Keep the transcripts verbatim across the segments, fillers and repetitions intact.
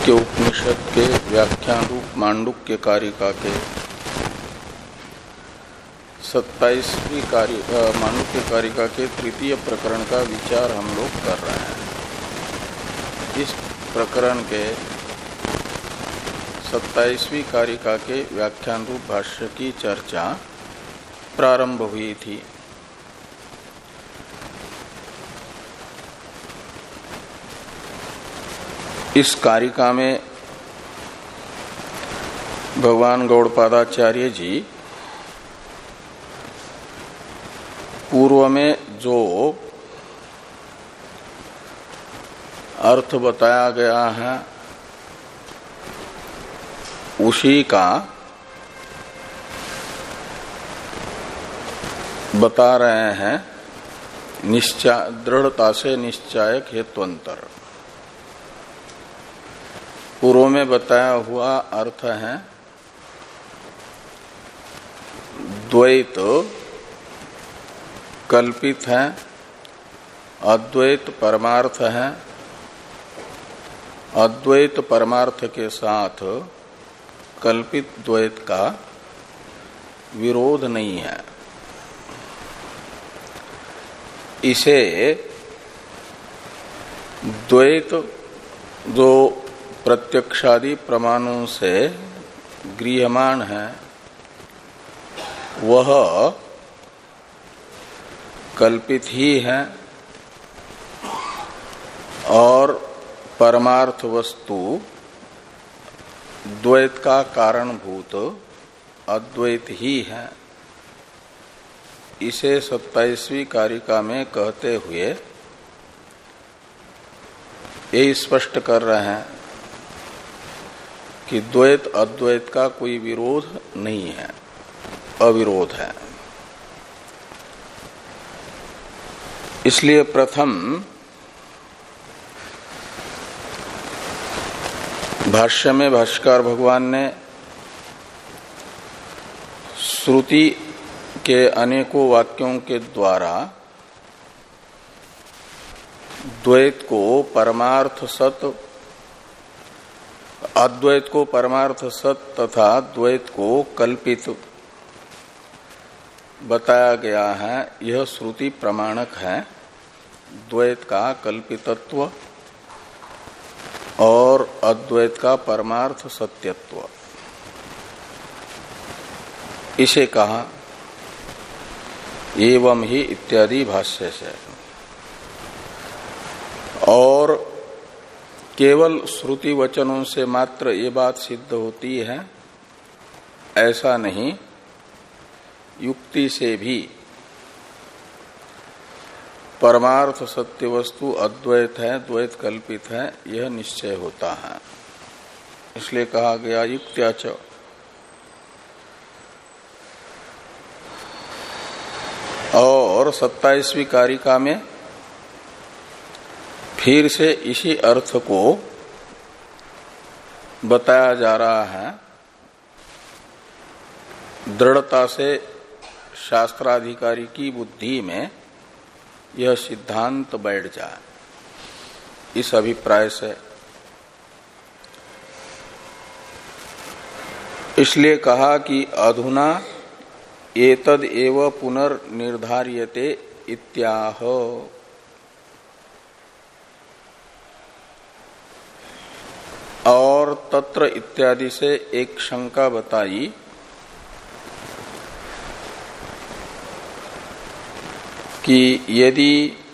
के उपनिषद के व्याख्यान रूप मांडुक्य कारिका के सत्ताईसवीं कार्य मांडुक्य कारिका के तृतीय प्रकरण का विचार हम लोग कर रहे हैं। इस प्रकरण के सत्ताईसवीं कारिका के व्याख्यान रूप भाष्य की चर्चा प्रारंभ हुई थी। इस कारिका में भगवान गौड़पादाचार्य जी पूर्व में जो अर्थ बताया गया है उसी का बता रहे हैं निश्चय दृढ़ता से निश्चायक हेत्वंतर। पूर्व में बताया हुआ अर्थ है द्वैत कल्पित है, अद्वैत परमार्थ है, अद्वैत परमार्थ के साथ कल्पित द्वैत का विरोध नहीं है। इसे द्वैत जो प्रत्यक्षादि प्रमाणों से गृह्यमान है वह कल्पित ही है और परमार्थ वस्तु द्वैत का कारणभूत अद्वैत ही है। इसे सत्ताईसवीं कारिका में कहते हुए ये स्पष्ट कर रहे हैं कि द्वैत अद्वैत का कोई विरोध नहीं है, अविरोध है। इसलिए प्रथम भाष्य में भाष्यकार भगवान ने श्रुति के अनेकों वाक्यों के द्वारा द्वैत को परमार्थ सत, अद्वैत को परमार्थ सत तथा द्वैत को कल्पित बताया गया है। यह श्रुति प्रमाणक है द्वैत का कल्पितत्व और अद्वैत का परमार्थ सत्यत्व। इसे कहा एवं ही इत्यादि भाष्य से। और केवल श्रुति वचनों से मात्र ये बात सिद्ध होती है ऐसा नहीं, युक्ति से भी परमार्थ सत्य वस्तु अद्वैत है, द्वैत कल्पित है, यह निश्चय होता है। इसलिए कहा गया युक्त्याच। और सत्ताईसवीं कारिका में फिर से इसी अर्थ को बताया जा रहा है दृढ़ता से शास्त्राधिकारी की बुद्धि में यह सिद्धांत बैठ जाए, इस अभिप्राय से। इसलिए कहा कि अधुना एतद एव पुनर्निर्धार्यते इत्याह। और तत्र इत्यादि से एक शंका बताई कि यदि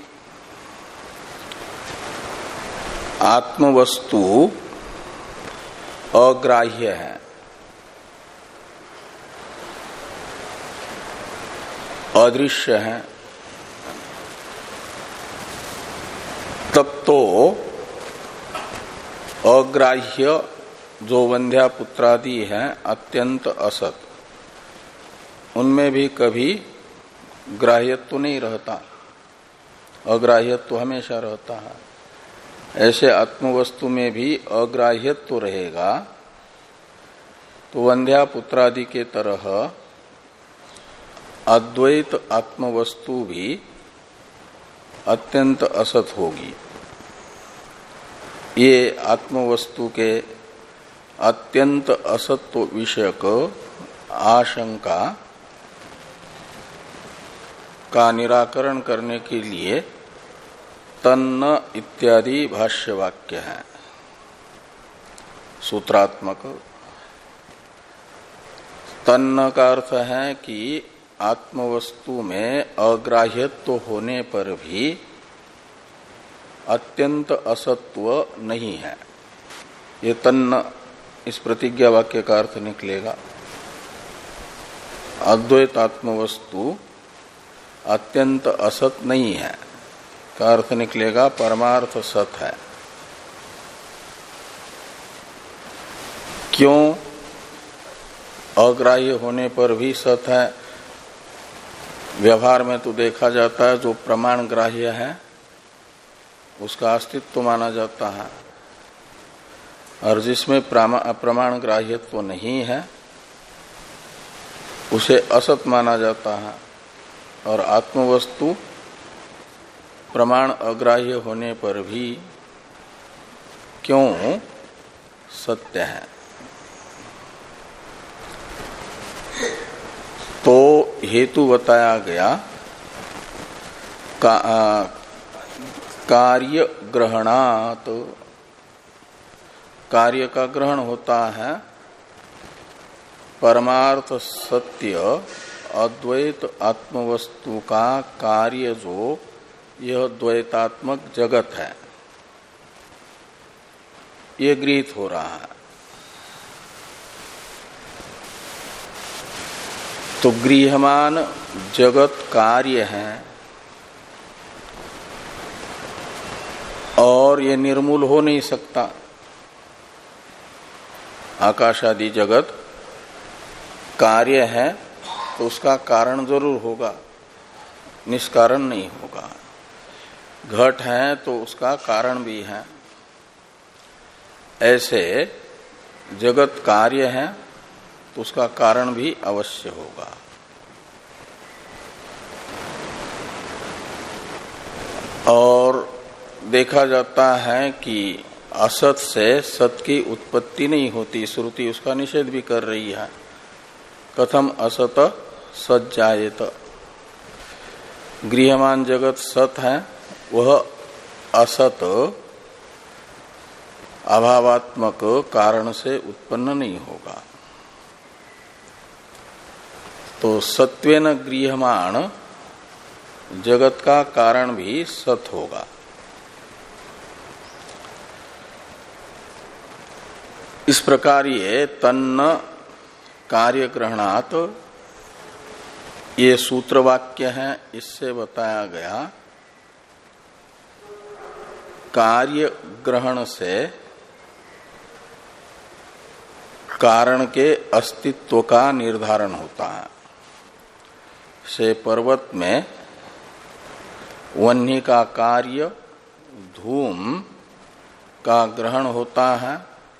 आत्मवस्तु अग्राह्य है, अदृश्य है, तब तो अग्राह्य जो वंध्या पुत्रादि हैं अत्यंत असत, उनमें भी कभी ग्राह्यत्व नहीं रहता, अग्राह्यत्व हमेशा रहता है। ऐसे आत्मवस्तु में भी अग्राह्यत्व रहेगा तो वंध्या पुत्रादि के तरह अद्वैत आत्मवस्तु भी अत्यंत असत होगी। ये आत्मवस्तु के अत्यंत असत्व विषयक आशंका का निराकरण करने के लिए तन्न इत्यादि भाष्य वाक्य है सूत्रात्मक। तन्न का अर्थ है कि आत्मवस्तु में अग्राह्यत्व होने पर भी अत्यंत असत्व नहीं है। ये तन्न इस प्रतिज्ञा वाक्य का अर्थ निकलेगा। अद्वैत आत्मवस्तु अत्यंत असत नहीं है का अर्थ निकलेगा परमार्थ सत है। क्यों? अग्राह्य होने पर भी सत है। व्यवहार में तो देखा जाता है जो प्रमाण ग्राह्य है उसका अस्तित्व माना जाता है, और जिसमें प्रमाण ग्राह्यत्व नहीं है उसे असत माना जाता है। और आत्मवस्तु प्रमाण अग्राह्य होने पर भी क्यों सत्य है? तो हेतु बताया गया का, आ, कार्य ग्रहणात। कार्य का ग्रहण होता है परमार्थ सत्य अद्वैत आत्मवस्तु का कार्य जो यह द्वैतात्मक जगत है ये गृहीत हो रहा है। तो गृह्यमान जगत कार्य है और ये निर्मूल हो नहीं सकता। आकाश आदि जगत कार्य है तो उसका कारण जरूर होगा, निष्कारण नहीं होगा। घट है तो उसका कारण भी है। ऐसे जगत कार्य है तो उसका कारण भी अवश्य होगा। और देखा जाता है कि असत से सत की उत्पत्ति नहीं होती। श्रुति उसका निषेध भी कर रही है। कथम असत सत जायेत। गृह्यमान जगत सत है, वह असत अभावात्मक कारण से उत्पन्न नहीं होगा। तो सत्वेन गृह्यमान जगत का कारण भी सत होगा। इस प्रकार ये तन्न कार्य ग्रहणात ये सूत्र वाक्य है। इससे बताया गया कार्य ग्रहण से कारण के अस्तित्व का निर्धारण होता है। से पर्वत में वह्नि का कार्य धूम का ग्रहण होता है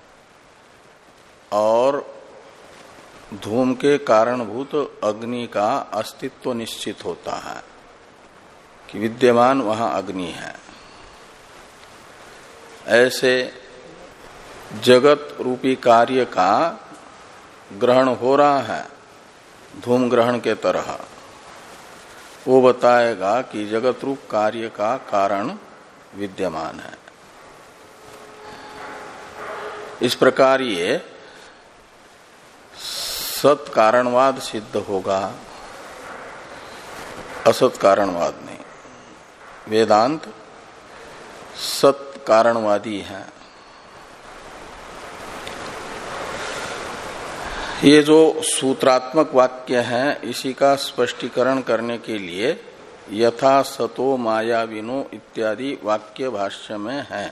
और धूम के कारणभूत अग्नि का अस्तित्व निश्चित होता है कि विद्यमान वहां अग्नि है। ऐसे जगत रूपी कार्य का ग्रहण हो रहा है धूम ग्रहण के तरह। वो बताएगा कि जगत रूप कार्य का कारण विद्यमान है। इस प्रकार ये सत कारणवाद सिद्ध होगा, असत कारणवाद नहीं। वेदांत सत कारणवादी है। ये जो सूत्रात्मक वाक्य है इसी का स्पष्टीकरण करने के लिए यथा सतो मायाविनो इत्यादि वाक्य भाष्य में है।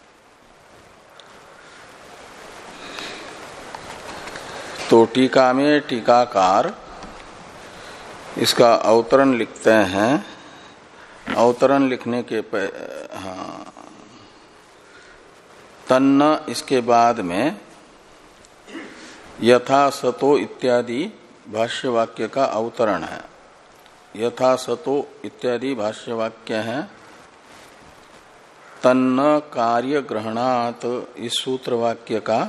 तो टीका में टीकाकार इसका अवतरण लिखते हैं। अवतरण लिखने के हाँ तन्न इसके बाद में यथा सतो इत्यादि भाष्य वाक्य का अवतरण है। यथा सतो इत्यादि भाष्य वाक्य है तन्न कार्य ग्रहणात इस सूत्र वाक्य का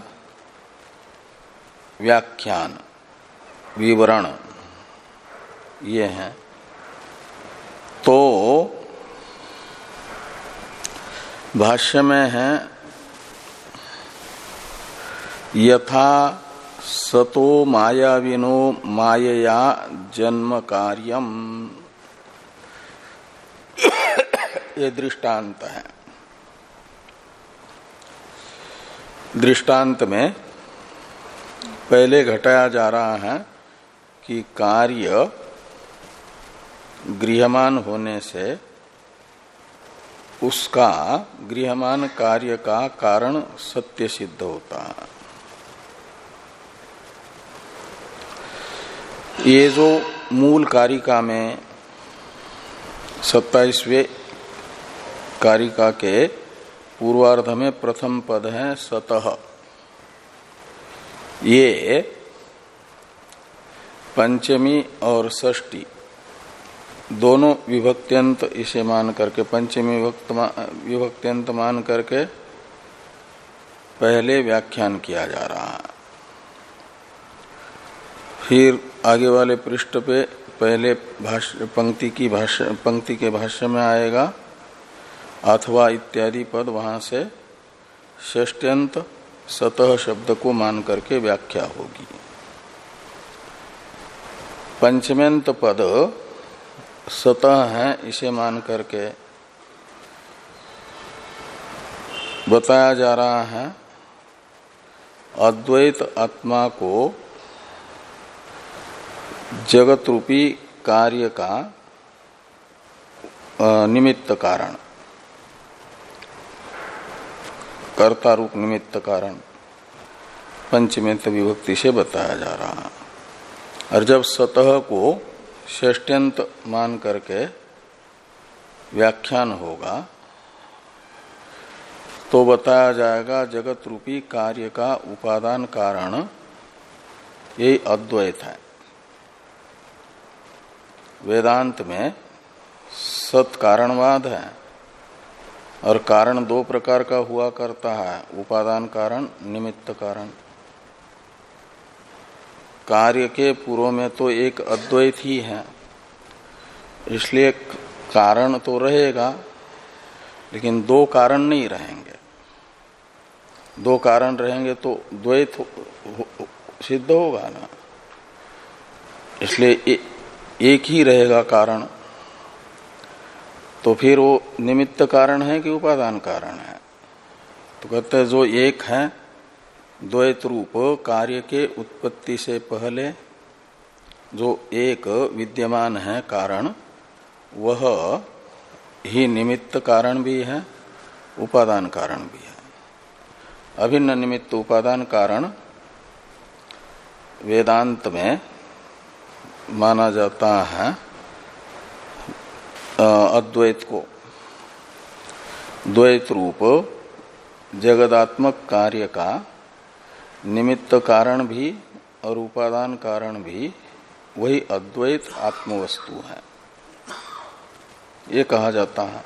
व्याख्यान विवरण ये है। तो भाष्य में है यथा सतो मायाविनो मायया जन्म कार्यम, ये दृष्टांत है। दृष्टांत में पहले घटाया जा रहा है कि कार्य गृह्यमान होने से उसका गृह्यमान कार्य का कारण सत्य सिद्ध होता है। ये जो मूल कारिका में सत्ताईसवें कारिका के पूर्वार्ध में प्रथम पद है सतः, ये पंचमी और षष्ठी दोनों विभक्त्यंत इसे मान करके, पंचमी विभक्त्यंत मान करके पहले व्याख्यान किया जा रहा है। फिर आगे वाले पृष्ठ पे पहले भाष्य पंक्ति की भाष्य पंक्ति के भाष्य में आएगा अथवा इत्यादि पद, वहां से षष्ट्यंत सतः शब्द को मान करके व्याख्या होगी। पंचमेंत पद सतः है इसे मान करके बताया जा रहा है अद्वैत आत्मा को जगत रूपी कार्य का निमित्त कारण, कर्ता रूप निमित्त कारण पंचमेंत विभक्ति से बताया जा रहा है। और जब सतह को षष्ट्यंत मान करके व्याख्यान होगा तो बताया जाएगा जगत रूपी कार्य का उपादान कारण ये अद्वैत है। वेदांत में सत कारणवाद है और कारण दो प्रकार का हुआ करता है, उपादान कारण, निमित्त कारण। कार्य के पूर्व में तो एक अद्वैत ही है, इसलिए कारण तो रहेगा लेकिन दो कारण नहीं रहेंगे। दो कारण रहेंगे तो द्वैत हो, हो, सिद्ध होगा ना, इसलिए ए, एक ही रहेगा कारण। तो फिर वो निमित्त कारण है कि उपादान कारण है? तो कहते हैं जो एक है द्वैत रूप कार्य के उत्पत्ति से पहले जो एक विद्यमान है कारण, वह ही निमित्त कारण भी है, उपादान कारण भी है। अभिन्न निमित्त उपादान कारण वेदांत में माना जाता है अद्वैत को। द्वैत रूप जगदात्मक कार्य का निमित्त कारण भी और उपादान कारण भी वही अद्वैत आत्मवस्तु है, ये कहा जाता है।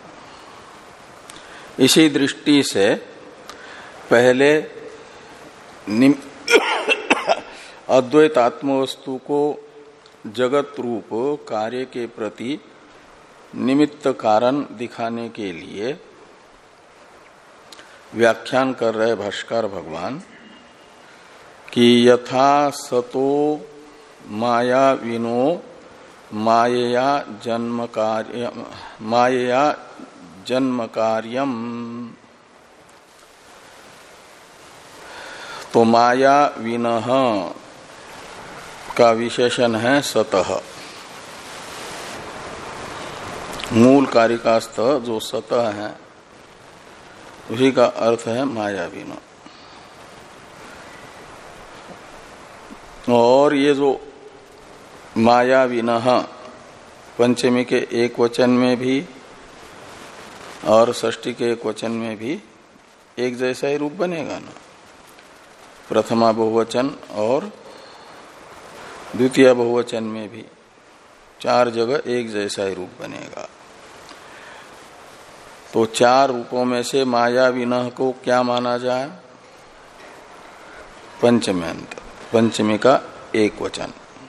इसी दृष्टि से पहले अद्वैत आत्मवस्तु को जगत रूप कार्य के प्रति निमित्त कारण दिखाने के लिए व्याख्यान कर रहे भाष्कर भगवान कि यथा सतो माया विनो मायया जन्म कार्य मायया जन्म कार्यम। तो माया विनः का विशेषण है सतः। मूल कारिकास्थ जो सतः है उसी का अर्थ है मायाविनो। और ये जो मायाविनः पंचमी के एक वचन में भी और षष्ठी के एक वचन में भी एक जैसा ही रूप बनेगा ना, प्रथमा बहुवचन और द्वितीय बहुवचन में भी चार जगह एक जैसा ही रूप बनेगा। तो चार रूपों में से मायाविनः को क्या माना जाए? पंचमी अंत, पंचमी का एक वचन।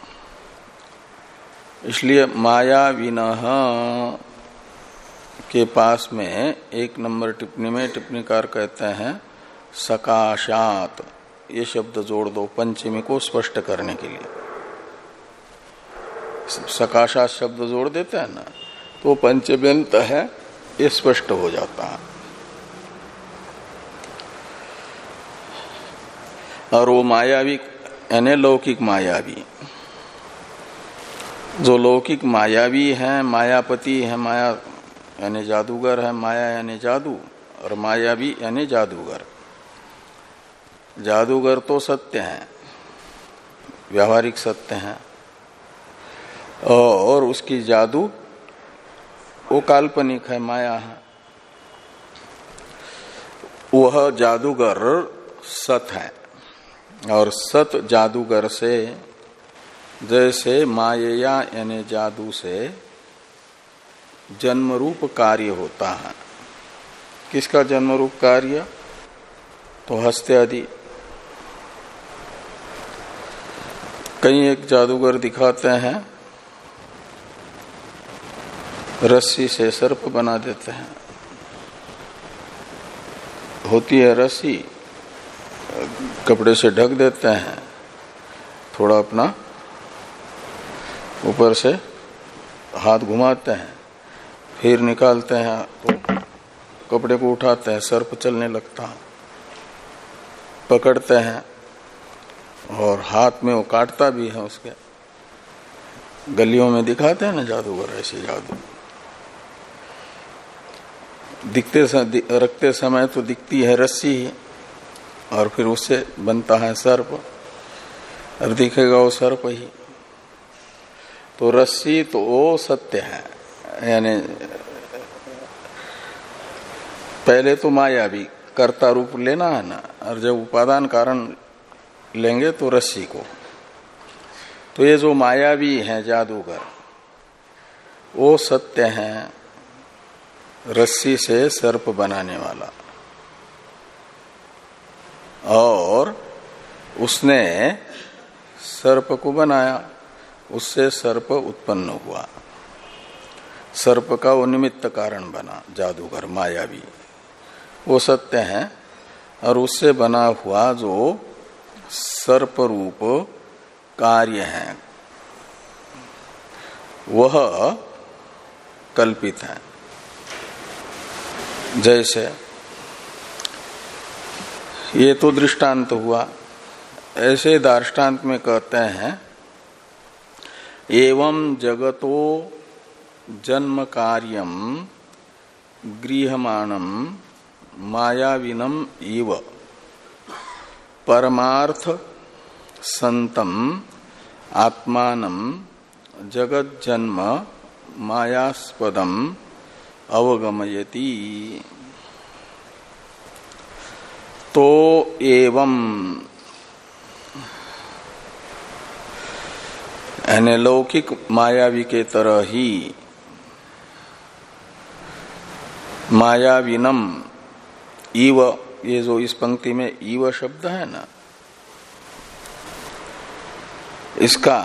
इसलिए मायाविनः के पास में एक नंबर टिप्पणी में टिप्पणीकार कहते हैं सकाशात, ये शब्द जोड़ दो पंचमी को स्पष्ट करने के लिए। सकाशात शब्द जोड़ देते हैं ना, तो पंचम्यंत है ये स्पष्ट हो जाता है। और वो मायावी यानी लौकिक मायावी, जो लौकिक मायावी है, मायापति है, माया यानी जादूगर है, माया यानी जादू, और मायावी यानी जादूगर। जादूगर तो सत्य है, व्यावहारिक सत्य है, और उसकी जादू वो काल्पनिक है, माया है। वह जादूगर सत है, और सत जादूगर से जैसे माया यानी जादू से जन्म रूप कार्य होता है। किसका जन्म रूप कार्य? तो हस्ते आदि। कई एक जादूगर दिखाते हैं रस्सी से सर्प बना देते हैं। होती है रस्सी, कपड़े से ढक देते हैं, थोड़ा अपना ऊपर से हाथ घुमाते हैं, फिर निकालते हैं तो कपड़े को उठाते हैं, सर्प चलने लगता है। पकड़ते हैं और हाथ में वो काटता भी है उसके। गलियों में दिखाते हैं ना जादूगर, ऐसे जादू दिखते रखते समय तो दिखती है रस्सी ही, और फिर उससे बनता है सर्प, और दिखेगा वो सर्प ही। तो रस्सी तो वो सत्य है, यानी पहले तो माया भी कर्ता रूप लेना है ना, और जब उपादान कारण लेंगे तो रस्सी को। तो ये जो मायावी है जादूगर, वो सत्य है, रस्सी से सर्प बनाने वाला। और उसने सर्प को बनाया, उससे सर्प उत्पन्न हुआ, सर्प का वो निमित्त कारण बना जादूगर मायावी, वो सत्य है। और उससे बना हुआ जो सर्प रूप कार्य है वह कल्पित है। जैसे ये तो दृष्टांत हुआ, ऐसे दार्ष्टान्त में कहते हैं एवं जगतो जन्म कार्यम गृह्यमाणम मायाविनम इव परमार्थ संतम आत्मानं जगत जन्म मायास्पदम अवगमयति। तो एवं यानी लौकिक मायावी के तरह ही मायाविनम इव, ये जो इस पंक्ति में इव शब्द है ना, इसका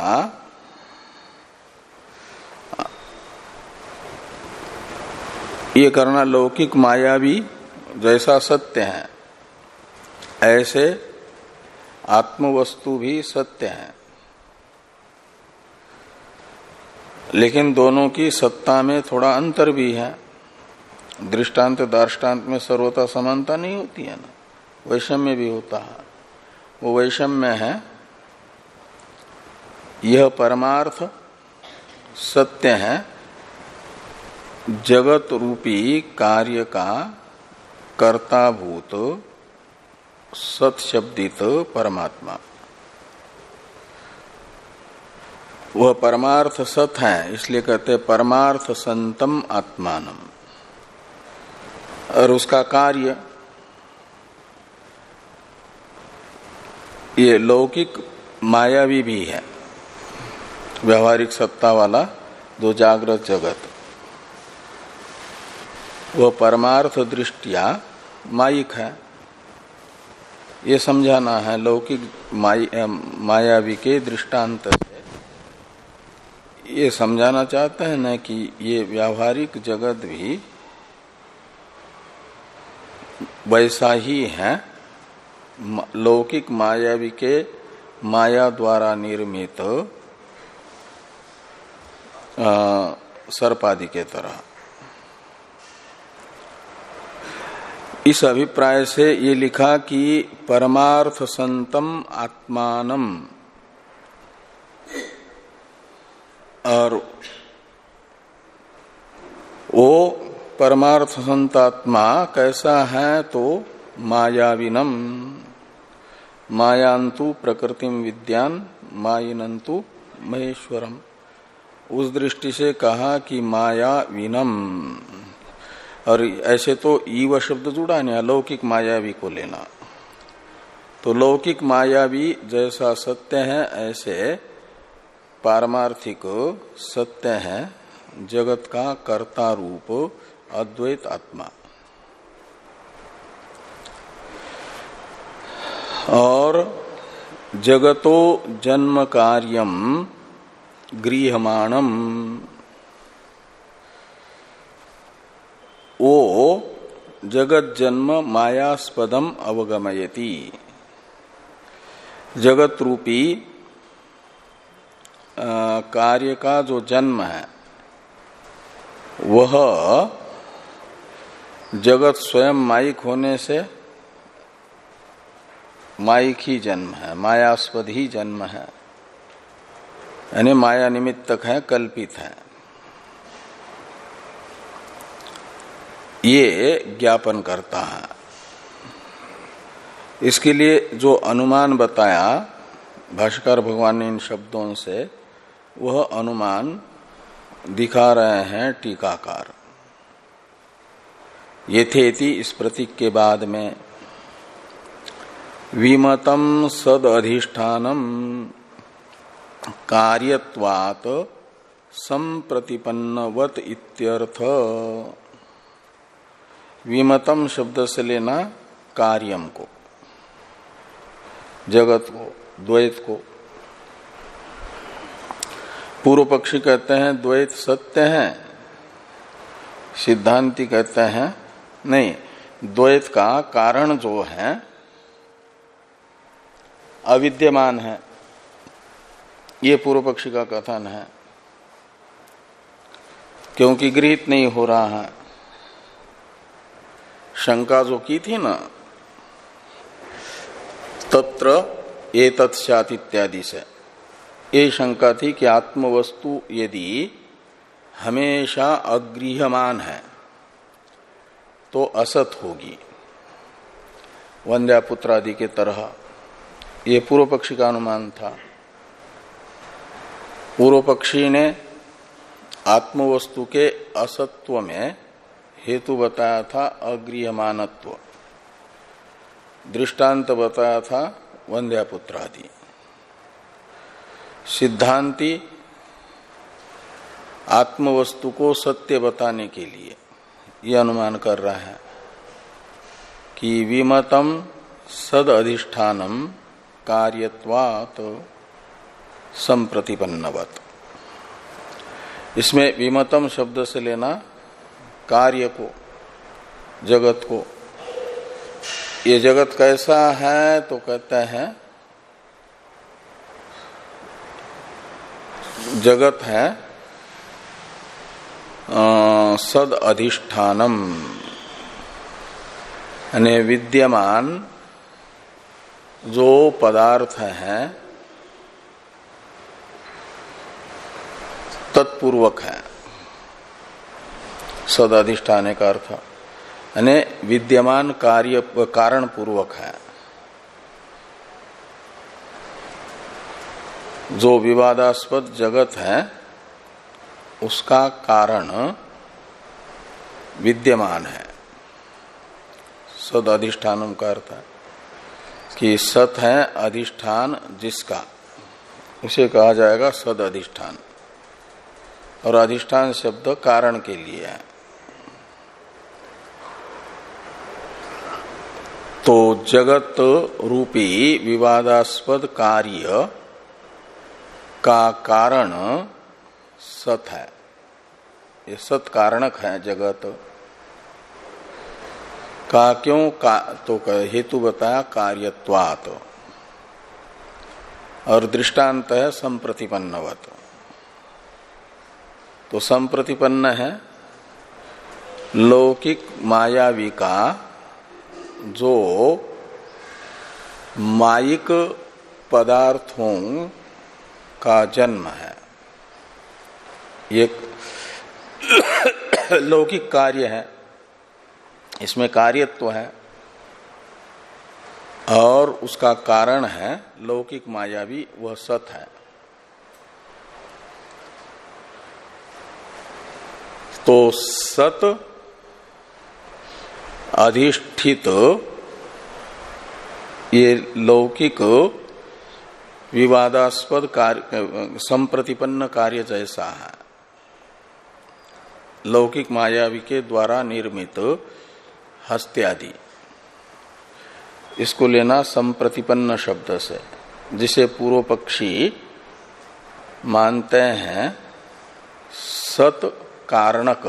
ये करना लौकिक मायावी जैसा सत्य है ऐसे आत्मवस्तु भी सत्य है, लेकिन दोनों की सत्ता में थोड़ा अंतर भी है। दृष्टांत दार्ष्टान्त में सर्वथा समानता नहीं होती है ना, वैषम्य भी होता है। वो वैषम्य है, यह परमार्थ सत्य है जगत रूपी कार्य का कर्ताभूत सत्शब्दित परमात्मा। वह परमार्थ सत है, इसलिए कहते हैं परमार्थ संतम आत्मानम। और उसका कार्य ये लौकिक मायावी भी है, व्यावहारिक सत्ता वाला जो जागृत जगत। वह परमार्थ दृष्टिया मायिक है। ये समझाना है लौकिक माय, मायावी के दृष्टांत से। ये समझाना चाहते हैं न कि ये व्यावहारिक जगत भी वैसा ही है, लौकिक मायावी के माया द्वारा निर्मित सर्पादि के तरह। इस अभिप्राय से ये लिखा कि परमार्थ संतम आत्मानम, और वो परमार्थ संतात्मा कैसा है तो मायाविनम, मायांतु प्रकृतिम विद्यान मायिनंतु महेश्वरम। उस दृष्टि से कहा कि मायाविनम, और ऐसे तो ईव शब्द जुड़ा नहीं, अलौकिक मायावी को लेना। तो लौकिक मायावी जैसा सत्य है ऐसे पारमार्थिक सत्य है जगत का कर्ता रूप अद्वैत आत्मा। और जगतो जन्म कार्यम गृह्यमाणम, वो जगत जन्म मायास्पदम अवगमयति। जगत रूपी कार्य का जो जन्म है वह जगत स्वयं मायिक होने से मायिक ही जन्म है, मायास्पद ही जन्म है, यानी माया निमित्तक है, कल्पित है। ये ज्ञापन करता है। इसके लिए जो अनुमान बताया भाष्यकार भगवान ने इन शब्दों से, वह अनुमान दिखा रहे हैं टीकाकार। यथेति इस प्रतीक के बाद में विमतम सद अधिष्ठानम कार्यत्वात् संप्रतिपन्नवत इत्यर्थ। विमतम शब्द से लेना कार्यम को, जगत को, द्वैत को। पूर्व पक्षी कहते हैं द्वैत सत्य है, सिद्धांती कहते हैं नहीं, द्वैत का कारण जो है अविद्यमान है। ये पूर्व पक्षी का कथन है, क्योंकि गृहीत नहीं हो रहा है। शंका जो की थी ना तत्र एतत् स्यात् इत्यादि से, ये शंका थी कि आत्मवस्तु यदि हमेशा अगृह्यमान है तो असत होगी, वंद्यापुत्र आदि के तरह। ये पूर्व पक्षी का अनुमान था। पूर्व पक्षी ने आत्मवस्तु के असत्व में हेतु बताया था अगृह्यमानत्व, दृष्टांत बताया था वंद्यापुत्र आदि। सिद्धांती आत्मवस्तु को सत्य बताने के लिए यह अनुमान कर रहा है कि विमतम सद अधिष्ठानम कार्यत्वात् संप्रतिपन्नवत। इसमें विमतम शब्द से लेना कार्य को, जगत को। ये जगत कैसा है तो कहते हैं जगत है आ, सद अधिष्ठानम, यानी विद्यमान जो पदार्थ है तत्पूर्वक है। सद अधिष्ठान का अर्थ यानी विद्यमान कार्य कारण पूर्वक है। जो विवादास्पद जगत है उसका कारण विद्यमान है। सद अधिष्ठानम का अर्थ है कि सत है अधिष्ठान जिसका, उसे कहा जाएगा सद अधिष्ठान। और अधिष्ठान शब्द कारण के लिए है। तो जगत रूपी विवादास्पद कार्य का कारण सत है, ये सत कारणक है जगत का। क्यों का, तो हेतु बताया कार्यत्वात्, और दृष्टांत है संप्रतिपन्नवत। तो संप्रतिपन्न है लौकिक मायावी का जो मायिक पदार्थों का जन्म है, ये लौकिक कार्य है, इसमें कार्यत्व है और उसका कारण है लौकिक मायावी, वह सत है। तो सत अधिष्ठित ये लौकिक विवादास्पद कार्य संप्रतिपन्न कार्य जैसा है, लौकिक मायावी के द्वारा निर्मित हस्त्यादि, इसको लेना संप्रतिपन्न शब्द से, जिसे पूर्व पक्षी मानते हैं सत कारणक।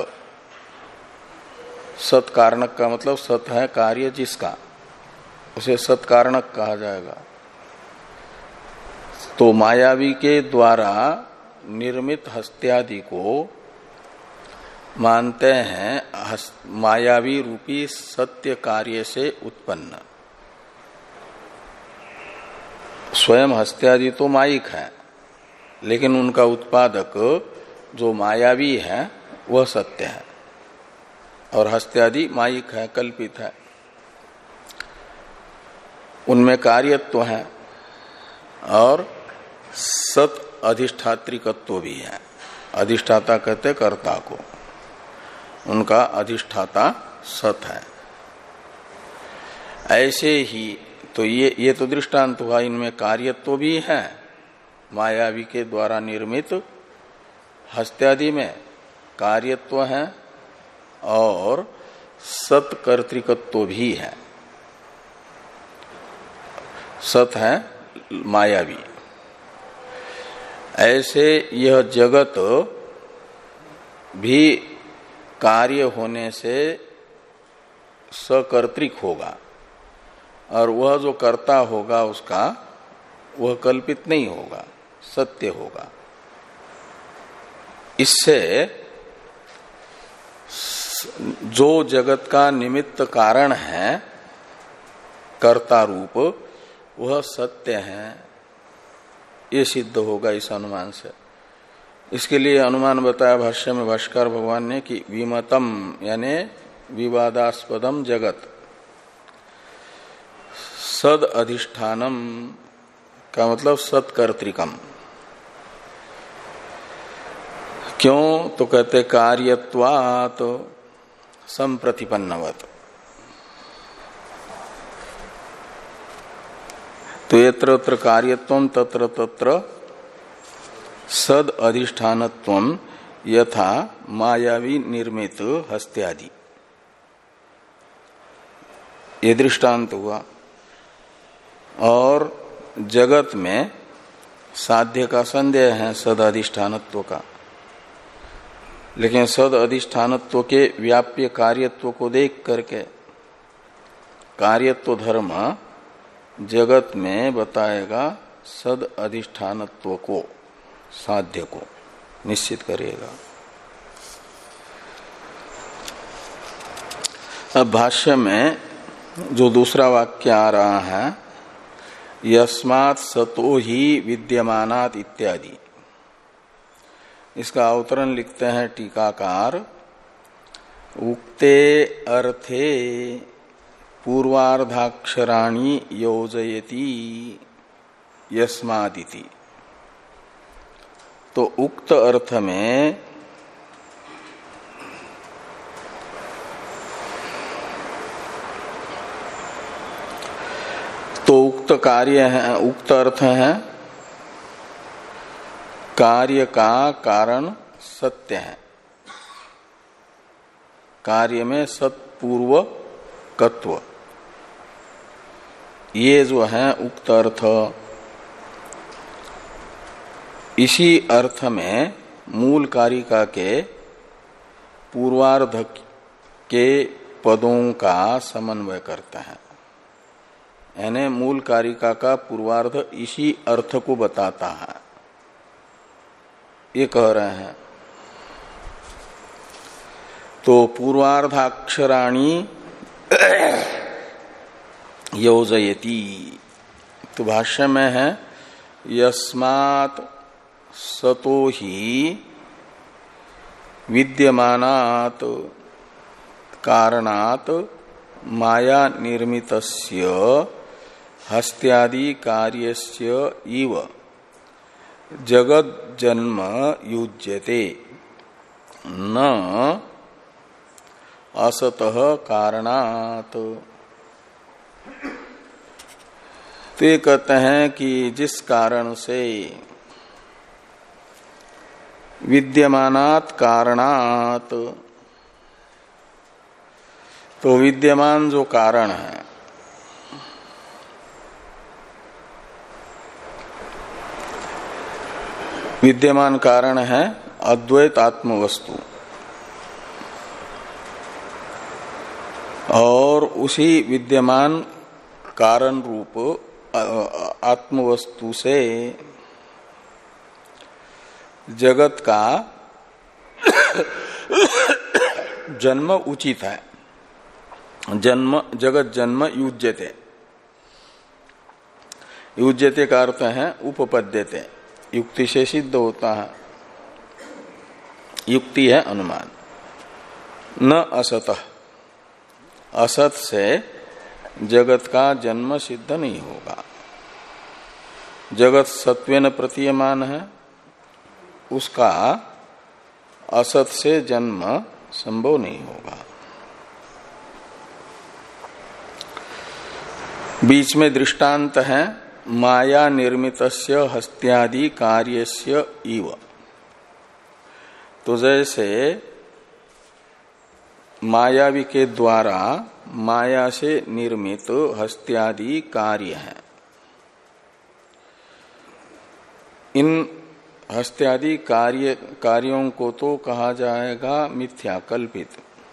सत कारणक का मतलब सत है कार्य जिसका, उसे सत कारणक कहा जाएगा। तो मायावी के द्वारा निर्मित हस्त्यादि को मानते हैं मायावी रूपी सत्य कार्य से उत्पन्न। स्वयं हस्त्यादि तो मायिक है, लेकिन उनका उत्पादक जो मायावी है वह सत्य है, और हस्त्यादि मायिक है, कल्पित है। उनमें कार्यत्व है और सत अधिष्ठात्रिकत्व भी है। अधिष्ठाता कहते कर्ता को, उनका अधिष्ठाता सत है। ऐसे ही तो ये ये तो दृष्टांत हुआ, इनमें कार्यत्व भी है, मायावी के द्वारा निर्मित हस्त्यादि में कार्यत्व है और सत्कर्तृकत्व भी है। सत है मायावी। ऐसे यह जगत भी कार्य होने से सकर्तृक होगा, और वह जो कर्ता होगा उसका वह कल्पित नहीं होगा, सत्य होगा। इससे जो जगत का निमित्त कारण है कर्ता रूप, वह सत्य है, ये सिद्ध होगा इस अनुमान से। इसके लिए अनुमान बताया भाष्य में भाष्कर भगवान ने कि विमतम यानी विवादास्पदम जगत सद अधिष्ठानम का मतलब सत्कर्तृकम। क्यों तो कहते कार्यत्वात् संप्रतिपन्नवत। तो यत्र यत्र कार्यत्वम तत्र तत्र सद अधिष्ठानत्वम यथा मायावी निर्मित हस्त्यादि, ये दृष्टांत हुआ। और जगत में साध्य का संदेह है सद अधिष्ठानत्व का, लेकिन सद अधिष्ठानत्व के व्याप्य कार्यत्व को देख करके कार्यत्व धर्म जगत में बताएगा, सद अधिष्ठानत्व को, साध्य को निश्चित करेगा। अब भाष्य में जो दूसरा वाक्य आ रहा है, यस्मात् सतो ही विद्यमानात् इत्यादि, इसका अवतरण लिखते हैं टीकाकार, उक्ते अर्थे पूर्वार्धाक्षराणि योजयति यस्मादिति। तो उक्त अर्थ में तो उक्त कार्य है, उक्त अर्थ है कार्य का कारण सत्य है, कार्य में सत्पूर्वकत्व, ये जो है उक्त अर्थ, इसी अर्थ में मूल कारिका के पूर्वार्ध के पदों का समन्वय करते हैं। यानी मूल कारिका का पूर्वार्ध इसी अर्थ को बताता है, ये कह रहे हैं। तो पूर्वार्धाक्षराणि योजयति, तो भाष्य में है यस्मात् सतो ही विद्यमानात् कारणात् माया निर्मितस्य हस्त्यादि कार्यस्य इव जगत् जन्म युज्यते न असतः कारणात्। तो ये कहते हैं कि जिस कारण से विद्यमानात् कारणात्, तो विद्यमान जो कारण है विद्यमान कारण है अद्वैत आत्म वस्तु, और उसी विद्यमान कारण रूप आत्म वस्तु से जगत का जन्म उचित है। जन्म जगत जन्म युज्यते, युज्यते का अर्थ है उपपद्यते, युक्ति से सिद्ध होता है, युक्ति है अनुमान। न असतः, असत से जगत का जन्म सिद्ध नहीं होगा। जगत सत्वेन प्रतीयमान है, उसका असत से जन्म संभव नहीं होगा। बीच में दृष्टांत है माया निर्मितस्य हस्त्यादि कार्यस्य इव। तो जैसे मायावी के द्वारा माया से निर्मित हस्त्यादि कार्य है, इन हस्त्यादि कार्य कार्यों को तो कहा जाएगा मिथ्या कल्पित,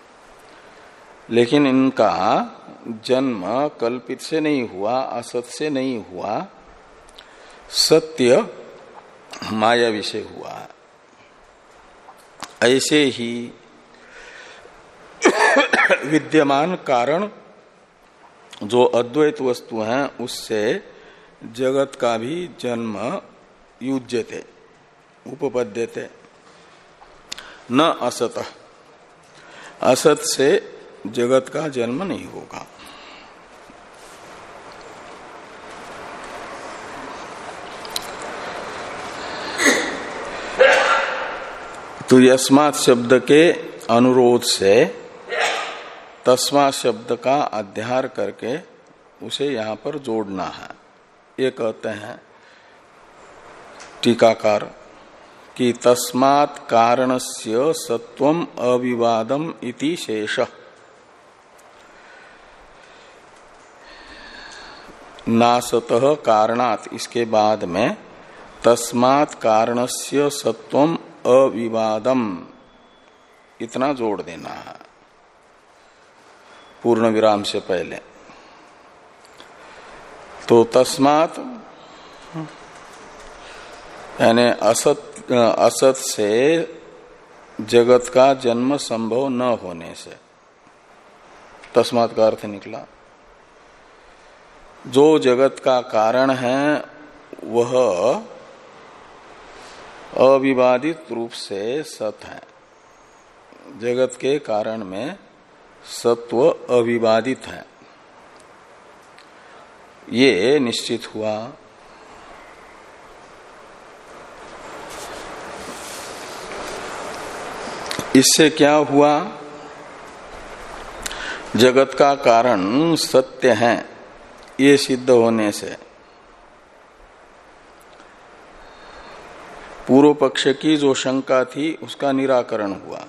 लेकिन इनका जन्म कल्पित से नहीं हुआ, असत से नहीं हुआ, सत्य मायावी से हुआ। ऐसे ही विद्यमान कारण जो अद्वैत वस्तु है उससे जगत का भी जन्म युज्यते उपपद्यते न असत, असत से जगत का जन्म नहीं होगा। तो यस्मात् शब्द के अनुरोध से तस्मात् शब्द का अध्यार करके उसे यहां पर जोड़ना है। ये कहते हैं टीकाकार कि तस्मात् कारणस्य सत्वम अविवादम इति शेषः, नासतः कारणात्, इसके बाद में तस्मात् कारणस्य सत्वम अविवादम इतना जोड़ देना है पूर्ण विराम से पहले। तो तस्मात् यानी असत असत से जगत का जन्म संभव न होने से, तस्मात् का अर्थ निकला जो जगत का कारण है वह अविवादित रूप से सत है। जगत के कारण में सत्व अविवादित है, ये निश्चित हुआ। इससे क्या हुआ? जगत का कारण सत्य है ये सिद्ध होने से पूर्व पक्ष की जो शंका थी उसका निराकरण हुआ।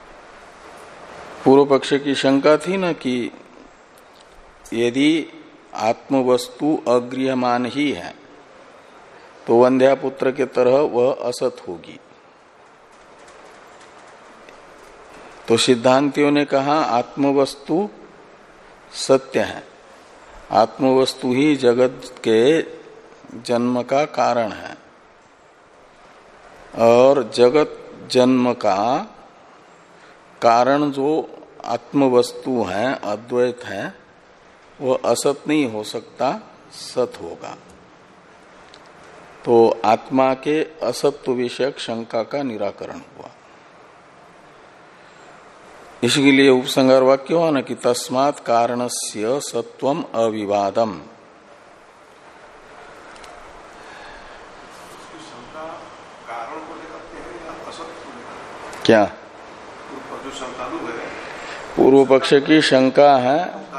पूर्व पक्ष की शंका थी ना कि यदि आत्मवस्तु अगृह्यमान ही है, तो वंध्यापुत्र के तरह वह असत होगी। तो सिद्धांतियों ने कहा आत्मवस्तु सत्य है, आत्मवस्तु ही जगत के जन्म का कारण है, और जगत जन्म का कारण जो आत्मवस्तु है, अद्वैत है, वह असत नहीं हो सकता, सत होगा। तो आत्मा के असत्व विषयक शंका का निराकरण हुआ। इसके लिए उपसंहार वाक्य हुआ ना कि तस्मात् कारणस्य सत्वम अविवादम। क्या पूर्व पक्ष की शंका है,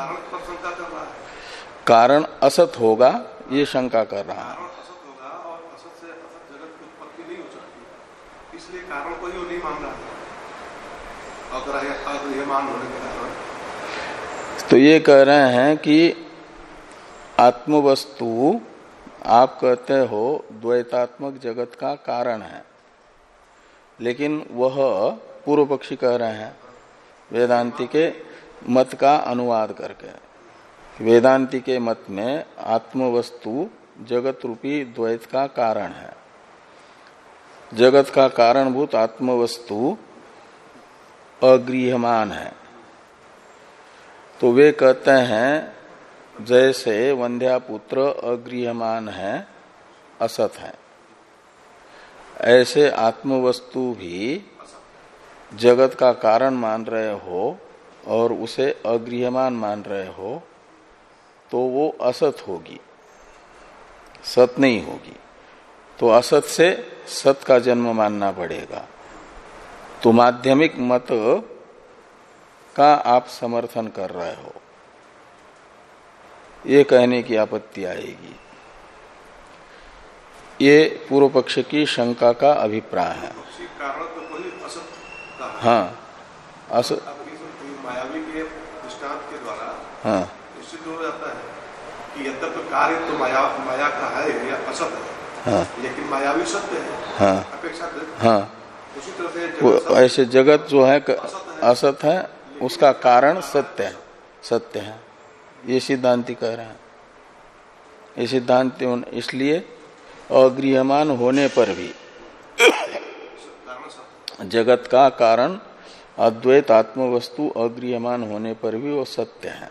कारण असत होगा, ये शंका कर रहा है। इसलिए कारण को ही नहीं मान रहा है, मान होने के कारण। तो ये कह रहे हैं कि आत्मवस्तु आप कहते हो द्वैतात्मक जगत का कारण है, लेकिन वह पूर्व पक्षी कह रहे हैं वेदांति के मत का अनुवाद करके। वेदांति के मत में आत्मवस्तु जगत रूपी द्वैत का कारण है, जगत का कारणभूत आत्मवस्तु अगृह्यमान है। तो वे कहते हैं जैसे वंध्यापुत्र अगृह्यमान है, असत है, ऐसे आत्मवस्तु भी जगत का कारण मान रहे हो और उसे अगृह्यमान मान रहे हो, तो वो असत होगी, सत नहीं होगी। तो असत से सत का जन्म मानना पड़ेगा। तो माध्यमिक मत का आप समर्थन कर रहे हो, ये कहने की आपत्ति आएगी। ये पूर्व पक्ष की शंका का अभिप्राय है। हाँ, असत मायावी के दृष्टांत के द्वारा हाँ निश्चित हो जाता है कि यद्यपि कार्य तो माया माया का है या असत है, हाँ, लेकिन मायावी सत्य है, हाँ, अपेक्षाकृत। हाँ, उसी तरह से जगत ऐसे जगत जो है असत है, उसका कारण सत्य है, सत्य है, ये सिद्धांति कह रहे हैं। ये सिद्धांति इसलिए अगृह्यमान होने पर भी जगत का कारण अद्वैत आत्मवस्तु अगृह्यमान होने पर भी वो सत्य है।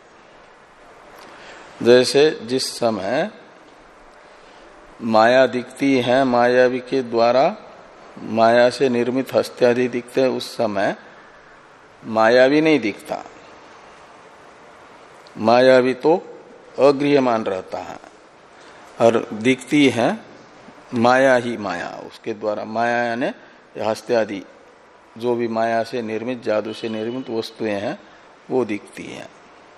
जैसे जिस समय माया दिखती है, मायावी के द्वारा माया से निर्मित हस्त्यादि दिखते हैं, उस समय मायावी नहीं दिखता, मायावी तो अगृह्यमान रहता है, और दिखती है माया ही माया। उसके द्वारा माया यानी हस्त्यादि जो भी माया से निर्मित, जादू से निर्मित वस्तुएं हैं, वो दिखती हैं।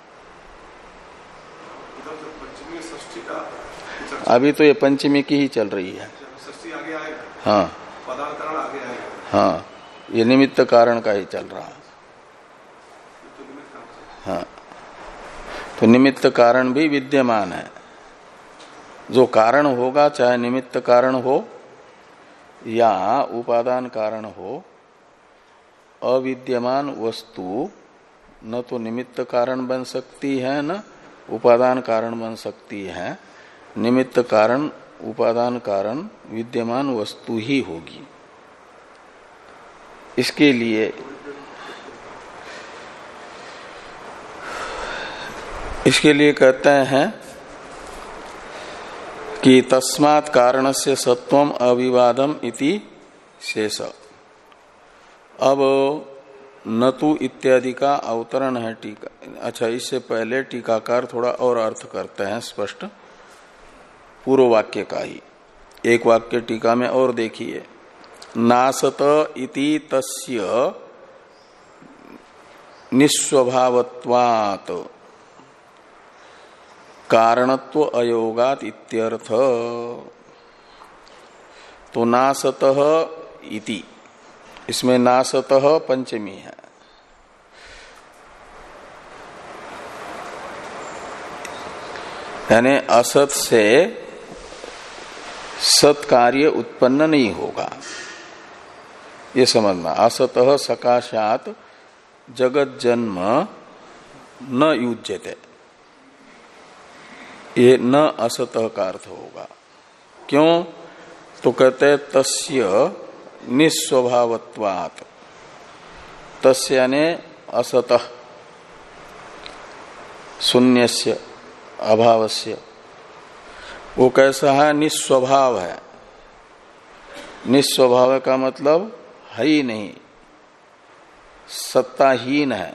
अभी तो ये पंचमी की ही चल रही है। हाँ, हाँ, ये निमित्त कारण का ही चल रहा है। हाँ, तो निमित्त कारण भी विद्यमान है। जो कारण होगा, चाहे निमित्त कारण हो या उपादान कारण हो, अविद्यमान वस्तु न तो निमित्त कारण बन सकती है, न उपादान कारण बन सकती है। निमित्त कारण, उपादान कारण विद्यमान वस्तु ही होगी। इसके लिए इसके लिए कहते हैं कि तस्मात् कारणस्य सत्वम अविवादम इति शेष। अब नतु इत्यादि का अवतरण है टीका। अच्छा, इससे पहले टीकाकार थोड़ा और अर्थ करते हैं स्पष्ट, पूर्व वाक्य का ही। एक वाक्य टीका में और देखिए, नासत इति तस्य निस्वभावत्वात् कारणत्व अयोगात इत्यर्थ। तो नासतः इति, इसमें नासतः पंचमी है। यानी असत से सत्कार्य उत्पन्न नहीं होगा, ये समझना। असतः सकाशात जगत जन्म न युज्यते, ये न असतः का अर्थ होगा। क्यों? तो कहते तस्य निस्वभावत्वात्, तस्य यानी असतः, शून्यस्य अभावस्य। वो कैसा है? निस्वभाव है। निस्वभाव का मतलब है ही नहीं, सत्ताहीन है।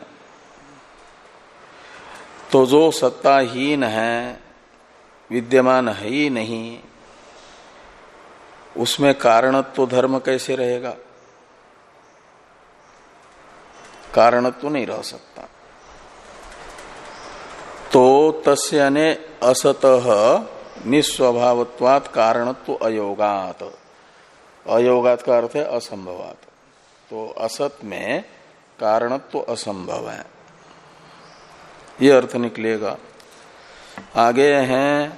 तो जो सत्ताहीन है, विद्यमान है ही नहीं, उसमें कारणत्व धर्म कैसे रहेगा? कारणत्व नहीं रह सकता। तो तस्य यानी असतः निस्वभावत्वात् कारणत्व अयोगात, अयोगात का अर्थ है असंभवात। तो असत में कारणत्व असंभव है, ये अर्थ निकलेगा। आगे हैं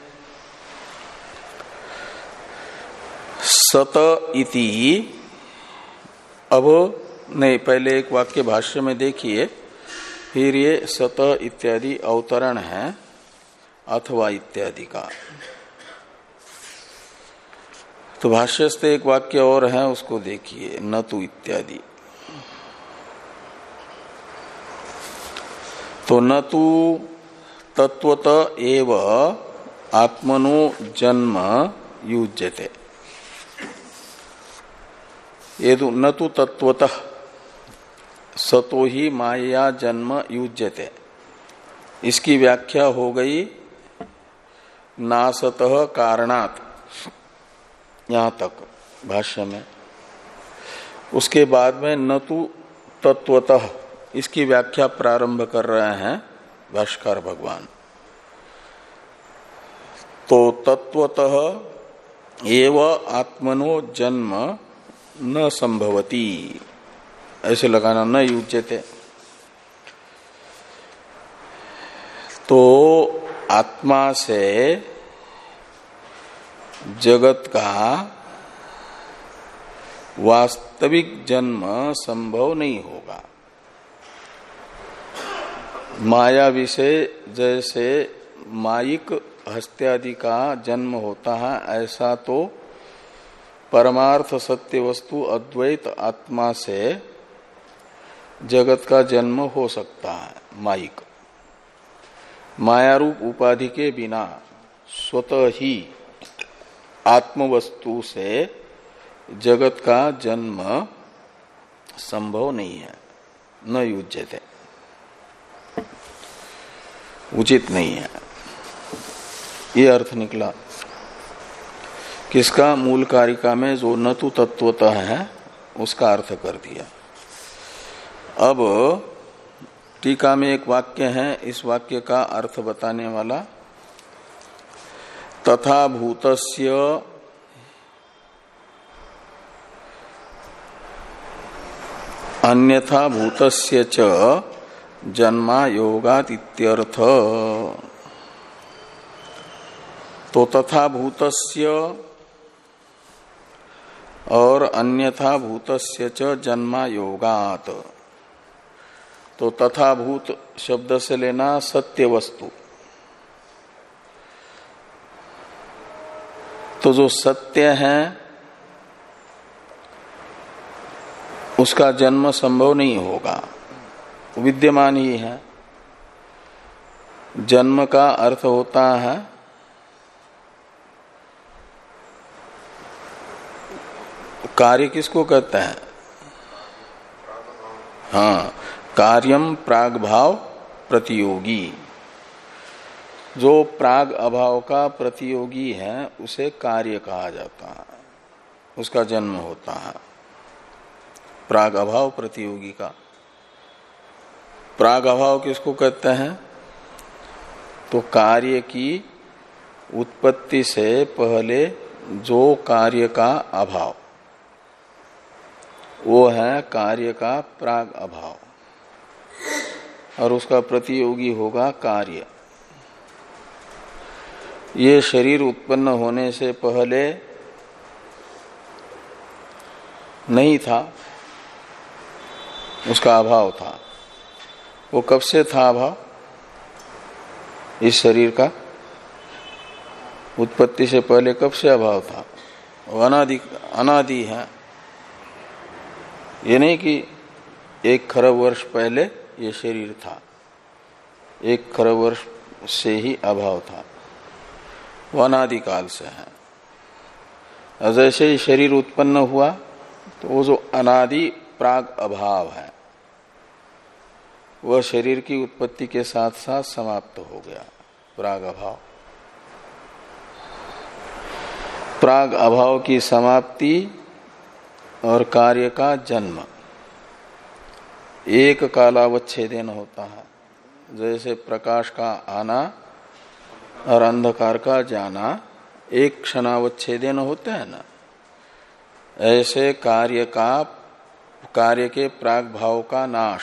सत इति। अब नहीं, पहले एक वाक्य भाष्य में देखिए, फिर ये सत इत्यादि अवतरण है अथवा इत्यादि का। तो भाष्यस्थ एक वाक्य और है, उसको देखिए, न तु इत्यादि। तो न तु तत्वत एव आत्मनो जन्म युज्यते, ये न तु तत्वतः सतो ही माया जन्म युज्यते, इसकी व्याख्या हो गई नासतः कारणात्, यहां तक भाष्य में। उसके बाद में न तु तत्वतः, इसकी व्याख्या प्रारंभ कर रहे हैं भाष्यकार भगवान। तो तत्वतः एव आत्मनो जन्म न संभवती, ऐसे लगाना, न युज्यते। तो आत्मा से जगत का वास्तविक जन्म संभव नहीं होगा। माया विषय जैसे मायिक हस्त्यादि का जन्म होता है, ऐसा तो परमार्थ सत्य वस्तु अद्वैत आत्मा से जगत का जन्म हो सकता है। मायिक मायारूप उपाधि के बिना स्वतः ही आत्मवस्तु से जगत का जन्म संभव नहीं है, न युज्यते, उचित नहीं है, ये अर्थ निकला। किसका? मूल कारिका में जो न तु तत्वतः है उसका अर्थ कर दिया। अब टीका में एक वाक्य है, इस वाक्य का अर्थ बताने वाला, तथा भूतस्य अन्यथा भूतस्य च जन्मा योगात् इत्यर्थ। तो तथा भूतस्य और अन्यथा भूतस्य च जन्मा योगात्, तो तथा भूत शब्द से लेना सत्य वस्तु। तो जो सत्य है उसका जन्म संभव नहीं होगा, विद्यमान ही है। जन्म का अर्थ होता है कार्य, किसको कहते हैं? हाँ, कार्यम प्राग भाव प्रतियोगी। जो प्राग अभाव का प्रतियोगी है उसे कार्य कहा जाता है, उसका जन्म होता है। प्राग अभाव प्रतियोगी का। प्राग अभाव किसको कहते हैं? तो कार्य की उत्पत्ति से पहले जो कार्य का अभाव, वो है कार्य का प्राग अभाव, और उसका प्रतियोगी होगा कार्य। ये शरीर उत्पन्न होने से पहले नहीं था, उसका अभाव था। वो कब से था अभाव इस शरीर का? उत्पत्ति से पहले कब से अभाव था? वो अनादि अनादि है। ये नहीं कि एक खरब वर्ष पहले ये शरीर था, एक खरब वर्ष से ही अभाव था, वो अनादि काल से है। और जैसे ही शरीर उत्पन्न हुआ तो वो जो अनादि प्राग अभाव है वह शरीर की उत्पत्ति के साथ साथ समाप्त हो गया। प्राग अभाव, प्राग अभाव की समाप्ति और कार्य का जन्म एक कालावच्छेदेन होता है। जैसे प्रकाश का आना और अंधकार का जाना एक क्षणावच्छेदेन होते हैं ना, ऐसे कार्य का कार्य के प्राग भाव का नाश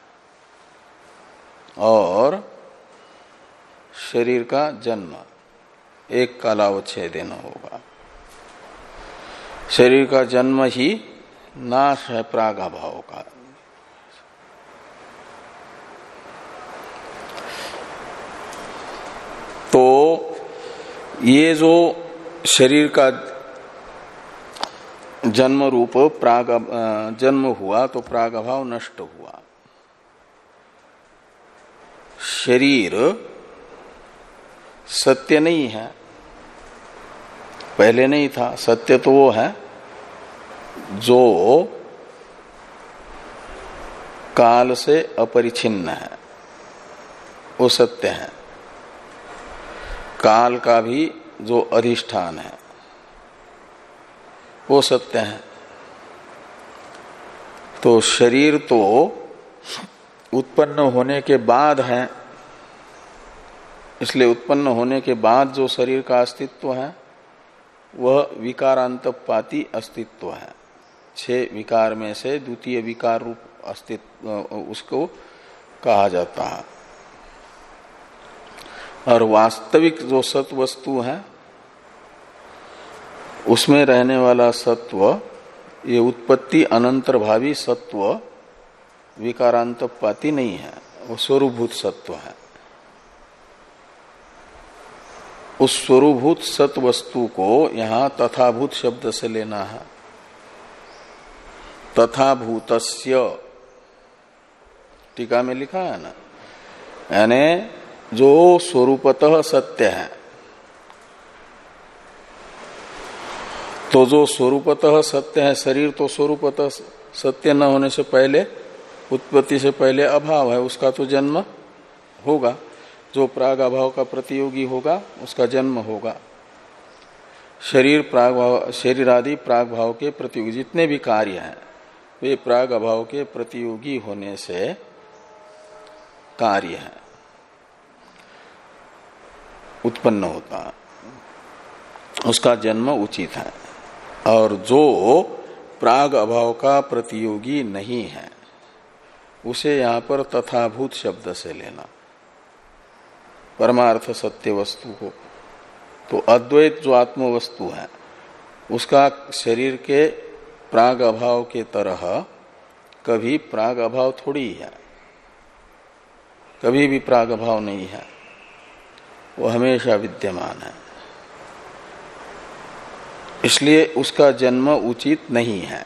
और शरीर का जन्म एक कालावच्छेदेन होगा। शरीर का जन्म ही नाश है प्राग अभाव का। तो ये जो शरीर का जन्म रूप प्राग जन्म हुआ तो प्राग अभाव नष्ट हुआ। शरीर सत्य नहीं है, पहले नहीं था। सत्य तो वो है जो काल से अपरिछिन्न है, वो सत्य है। काल का भी जो अधिष्ठान है वो सत्य है। तो शरीर तो उत्पन्न होने के बाद है, इसलिए उत्पन्न होने के बाद जो शरीर का अस्तित्व है वह विकारांतपाती अस्तित्व है। छह विकार में से द्वितीय विकार रूप अस्तित्व उसको कहा जाता है। और वास्तविक जो सत्व वस्तु है उसमें रहने वाला सत्व, ये उत्पत्ति अनंतर भावी सत्व विकारांतपाती नहीं है, वो स्वरूभूत सत्व है। उस स्वरूभूत सत वस्तु को यहां तथाभूत शब्द से लेना है। तथाभूतस्य टीका में लिखा है ना, यानी जो स्वरूपतः सत्य है, तो जो स्वरूपतः सत्य है, शरीर तो स्वरूपतः सत्य न होने से पहले, उत्पत्ति से पहले अभाव है, उसका तो जन्म होगा। जो प्राग अभाव का प्रतियोगी होगा उसका जन्म होगा। शरीर प्राग भाव, शरीर आदि प्राग भाव के प्रतियोगी जितने भी कार्य हैं वे प्राग अभाव के प्रतियोगी होने से कार्य है, उत्पन्न होता है, उसका जन्म उचित है। और जो प्राग अभाव का प्रतियोगी नहीं है उसे यहां पर तथाभूत शब्द से लेना, परमार्थ सत्य वस्तु को। तो अद्वैत जो आत्म वस्तु है उसका शरीर के प्राग अभाव के तरह कभी प्राग अभाव थोड़ी है, कभी भी प्राग अभाव नहीं है, वो हमेशा विद्यमान है। इसलिए उसका जन्म उचित नहीं है।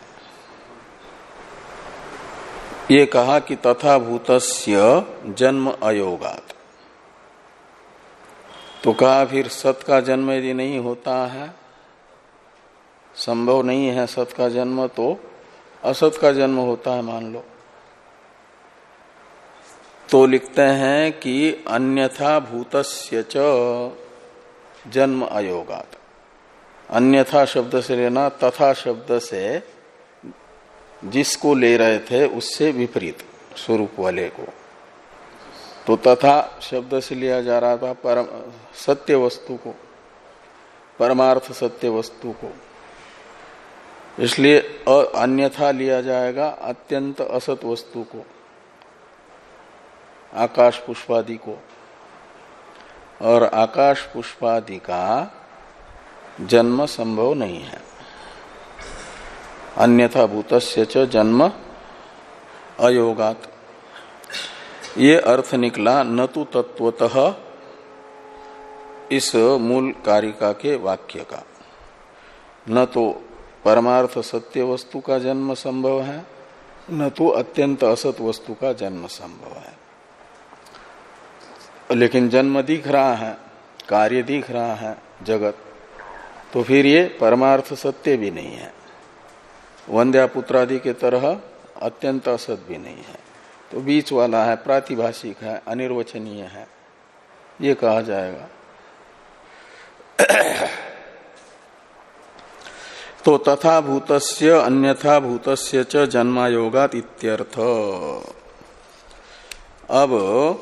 ये कहा कि तथाभूतस्य जन्म अयोगात्। तो कहा फिर सत का जन्म यदि नहीं होता है, संभव नहीं है सत का जन्म, तो असत का जन्म होता है मान लो। तो लिखते हैं कि अन्यथा भूतस्य च जन्म अयोगात्। अन्यथा शब्द से लेना, तथा शब्द से जिसको ले रहे थे उससे विपरीत स्वरूप वाले को। तो तथा शब्द से लिया जा रहा था परम सत्य वस्तु को, परमार्थ सत्य वस्तु को, इसलिए अन्यथा लिया जाएगा अत्यंत असत वस्तु को, आकाश पुष्पादि को। और आकाश पुष्पादि का जन्म संभव नहीं है। अन्यथा भूतस्य च जन्म अयोगात, ये अर्थ निकला न तो तत्वतः इस मूल कारिका के वाक्य का। न तो परमार्थ सत्य वस्तु का जन्म संभव है, न तो अत्यंत असत वस्तु का जन्म संभव है। लेकिन जन्म दिख रहा है, कार्य दिख रहा है जगत, तो फिर ये परमार्थ सत्य भी नहीं है, वंद्या पुत्रादि के तरह अत्यंत असत भी नहीं है, तो बीच वाला है, प्रातिभाषिक है, अनिर्वचनीय है, ये कहा जाएगा। तो तथा भूतस्य अन्यथा भूतस्य च जन्मायोगात इत्यर्थ। अब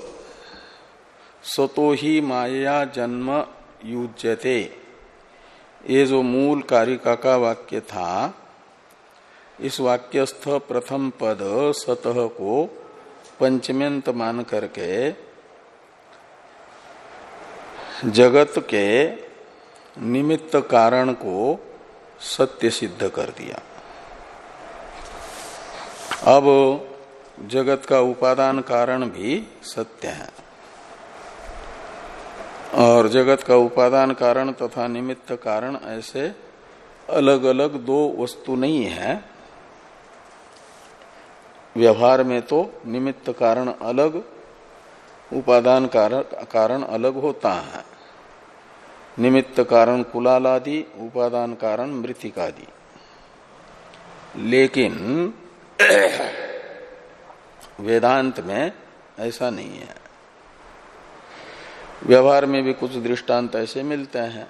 सतो ही माया जन्म युज्यते, ये जो मूल कारिका का वाक्य था, इस वाक्यस्थ प्रथम पद सतह को पंचम्यंत मान करके जगत के निमित्त कारण को सत्य सिद्ध कर दिया। अब जगत का उपादान कारण भी सत्य है, और जगत का उपादान कारण तथा निमित्त कारण ऐसे अलग अलग दो वस्तु नहीं है। व्यवहार में तो निमित्त कारण अलग, उपादान कारण कारण अलग होता है। निमित्त कारण कुलालादि, उपादान कारण मृतिकादि। लेकिन वेदांत में ऐसा नहीं है। व्यवहार में भी कुछ दृष्टांत ऐसे मिलते हैं।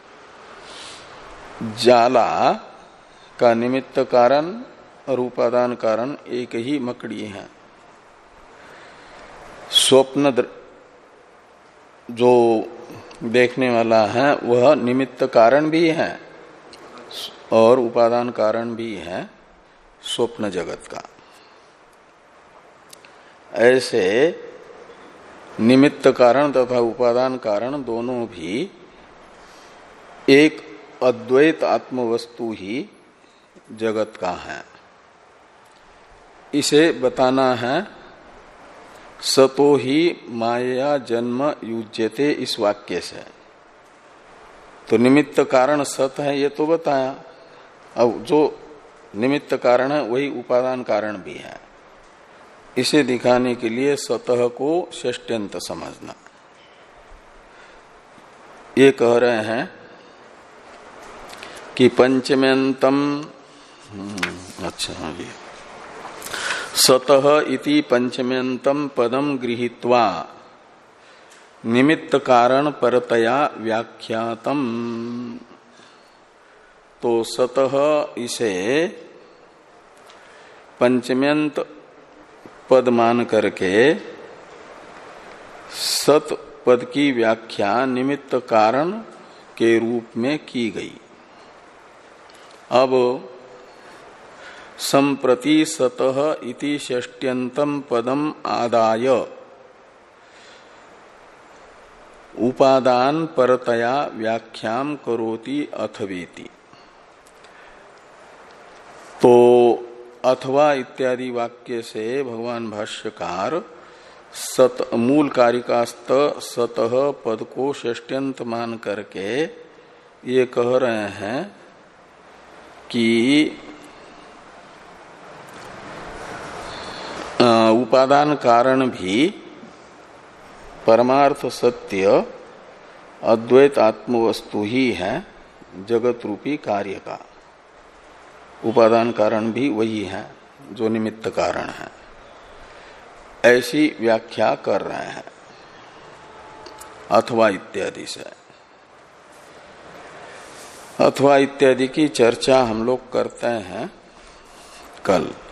जाला का निमित्त कारण और उपादान कारण एक ही मकड़ी है। स्वप्न जो देखने वाला है वह निमित्त कारण भी है और उपादान कारण भी है स्वप्न जगत का। ऐसे निमित्त कारण तथा उपादान कारण दोनों भी एक अद्वैत आत्मवस्तु ही जगत का है। इसे बताना है सतो ही माया जन्म युज्यते इस वाक्य से। तो निमित्त कारण सत है ये तो बताया, अब जो निमित्त कारण है वही उपादान कारण भी है। इसे दिखाने के लिए सतह को षष्ट्यंत समझना। ये कह रहे हैं कि पंचम्यंतम, अच्छा ये सतः इति पंचम्यंतम पदम गृहीत्वा निमित्त कारण परतया व्याख्यातम। तो सतः इसे पंचम्यंत पद मान करके सत पद की व्याख्या निमित्त कारण के रूप में की गई। अब संप्रति सतः इति षष्ट्यंतम पदम आदाय उपादान परतया व्याख्याम करोति अथवेति। तो अथवा इत्यादि वाक्य से भगवान भाष्यकार सत मूल कारिकास्त सतः पद को षष्ट्यंत मान करके ये कह रहे हैं कि उपादान कारण भी परमार्थ सत्य अद्वैत आत्मवस्तु ही है जगत रूपी कार्य का। उपादान कारण भी वही है जो निमित्त कारण है। ऐसी व्याख्या कर रहे हैं अथवा इत्यादि से। अथवा इत्यादि की चर्चा हम लोग करते हैं कल।